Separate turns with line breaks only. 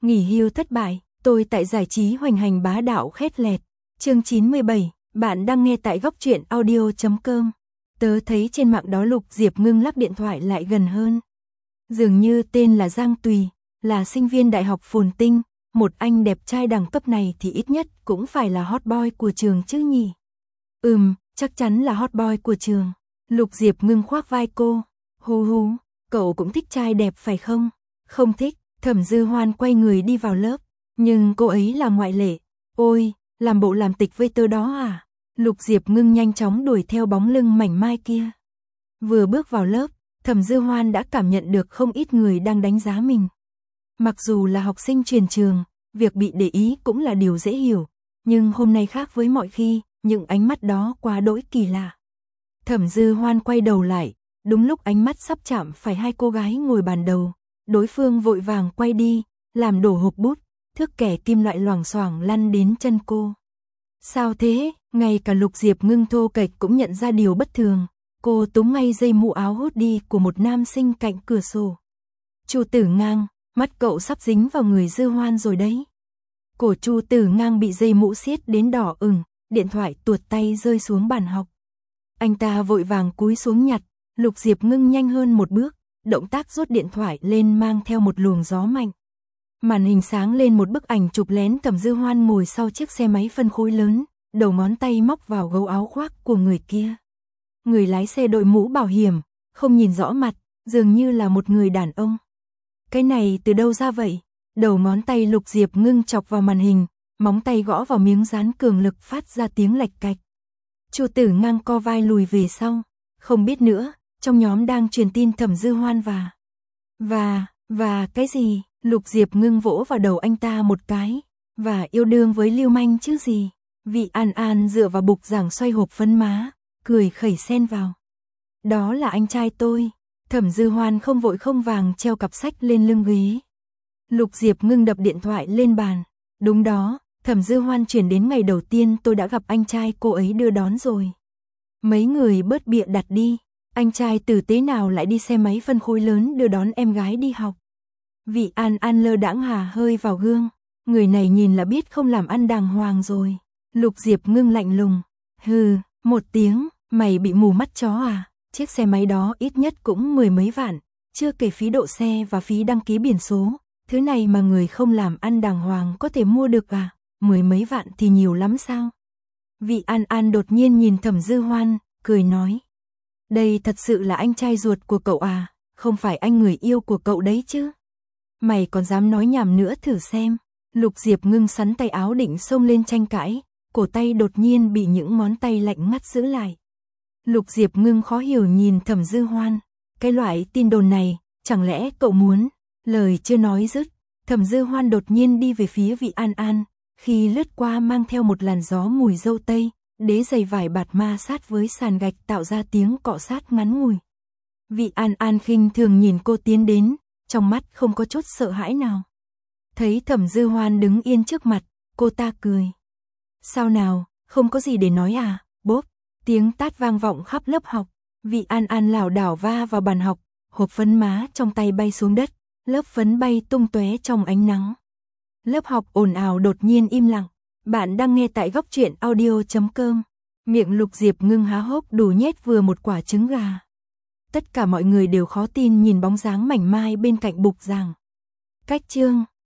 Nghỉ hưu thất bại, tôi tại giải trí hoành hành bá đạo khét lẹt. Chương 97, bạn đang nghe tại góc truyện audio.com. Tớ thấy trên mạng đó Lục Diệp Ngưng lắc điện thoại lại gần hơn. Dường như tên là Giang Tùy, là sinh viên đại học Phồn Tinh, một anh đẹp trai đẳng cấp này thì ít nhất cũng phải là hot boy của trường chứ nhỉ. Chắc chắn là hot boy của trường. Lục Diệp Ngưng khoác vai cô. Hú, cậu cũng thích trai đẹp phải không? Không thích. Thẩm Dư Hoan quay người đi vào lớp, nhưng cô ấy là ngoại lệ. Ôi, làm bộ làm tịch với tớ đó à? Lục Diệp Ngưng nhanh chóng đuổi theo bóng lưng mảnh mai kia. Vừa bước vào lớp, Thẩm Dư Hoan đã cảm nhận được không ít người đang đánh giá mình. Mặc dù là học sinh truyền trường, việc bị để ý cũng là điều dễ hiểu, nhưng hôm nay khác với mọi khi, những ánh mắt đó quá đỗi kỳ lạ. Thẩm Dư Hoan quay đầu lại, đúng lúc ánh mắt sắp chạm phải hai cô gái ngồi bàn đầu. Đối phương vội vàng quay đi, làm đổ hộp bút, thước kẻ kim loại loảng xoảng lăn đến chân cô. Sao thế? Ngay cả Lục Diệp Ngưng thô kệch cũng nhận ra điều bất thường. Cô túm ngay dây mũ áo hút đi của một nam sinh cạnh cửa sổ. Chu Tử Ngang, mắt cậu sắp dính vào người Dư Hoan rồi đấy. Cổ Chu Tử Ngang bị dây mũ siết đến đỏ ửng, điện thoại tuột tay rơi xuống bàn học. Anh ta vội vàng cúi xuống nhặt, Lục Diệp Ngưng nhanh hơn một bước. Động tác rút điện thoại lên mang theo một luồng gió mạnh. Màn hình sáng lên một bức ảnh chụp lén Thẩm Dư Hoan ngồi sau chiếc xe máy phân khối lớn, đầu ngón tay móc vào gấu áo khoác của người kia. Người lái xe đội mũ bảo hiểm, không nhìn rõ mặt, dường như là một người đàn ông. Cái này từ đâu ra vậy? Đầu ngón tay Lục Diệp Ngưng chọc vào màn hình, móng tay gõ vào miếng dán cường lực phát ra tiếng lạch cạch. Chu Tử Ngang co vai lùi về sau, không biết nữa. Trong nhóm đang truyền tin Thẩm Dư Hoan và cái gì? Lục Diệp Ngưng vỗ vào đầu anh ta một cái. Và yêu đương với lưu manh chứ gì? Vị An An dựa vào bục giảng xoay hộp phấn má, cười khẩy xen vào. Đó là anh trai tôi. Thẩm Dư Hoan không vội không vàng treo cặp sách lên lưng ghế. Lục Diệp Ngưng đập điện thoại lên bàn. Đúng đó, Thẩm Dư Hoan chuyển đến ngày đầu tiên tôi đã gặp anh trai cô ấy đưa đón rồi. Mấy người bớt bịa đặt đi. Anh trai tử tế nào lại đi xe máy phân khối lớn đưa đón em gái đi học. Vị An An lơ đãng hà hơi vào gương. Người này nhìn là biết không làm ăn đàng hoàng rồi. Lục Diệp Ngưng lạnh lùng. Hừ, một tiếng, mày bị mù mắt chó à? Chiếc xe máy đó ít nhất cũng 10 mấy vạn. Chưa kể phí độ xe và phí đăng ký biển số. Thứ này mà người không làm ăn đàng hoàng có thể mua được à? 10 mấy vạn thì nhiều lắm sao? Vị An An đột nhiên nhìn Thẩm Dư Hoan, cười nói. Đây thật sự là anh trai ruột của cậu à, không phải anh người yêu của cậu đấy chứ. Mày còn dám nói nhảm nữa thử xem. Lục Diệp Ngưng sắn tay áo định xông lên tranh cãi, cổ tay đột nhiên bị những ngón tay lạnh ngắt giữ lại. Lục Diệp Ngưng khó hiểu nhìn Thẩm Dư Hoan. Cái loại tin đồn này, chẳng lẽ cậu muốn? Lời chưa nói dứt, Thẩm Dư Hoan đột nhiên đi về phía vị An An, khi lướt qua mang theo một làn gió mùi dâu tây. Đế giày vải bạt ma sát với sàn gạch tạo ra tiếng cọ sát ngắn ngủi. Vị An An khinh thường nhìn cô tiến đến, trong mắt không có chút sợ hãi nào. Thấy Thẩm Dư Hoan đứng yên trước mặt, cô ta cười. Sao nào, không có gì để nói à? Bốp, tiếng tát vang vọng khắp lớp học. Vị An An lảo đảo va vào bàn học, hộp phấn má trong tay bay xuống đất, lớp phấn bay tung tóe trong ánh nắng. Lớp học ồn ào đột nhiên im lặng. Bạn đang nghe tại góc truyện audio.com. Miệng Lục Diệp Ngưng há hốc đủ nhét vừa một quả trứng gà. Tất cả mọi người đều khó tin nhìn bóng dáng mảnh mai bên cạnh bục giảng. Cách chương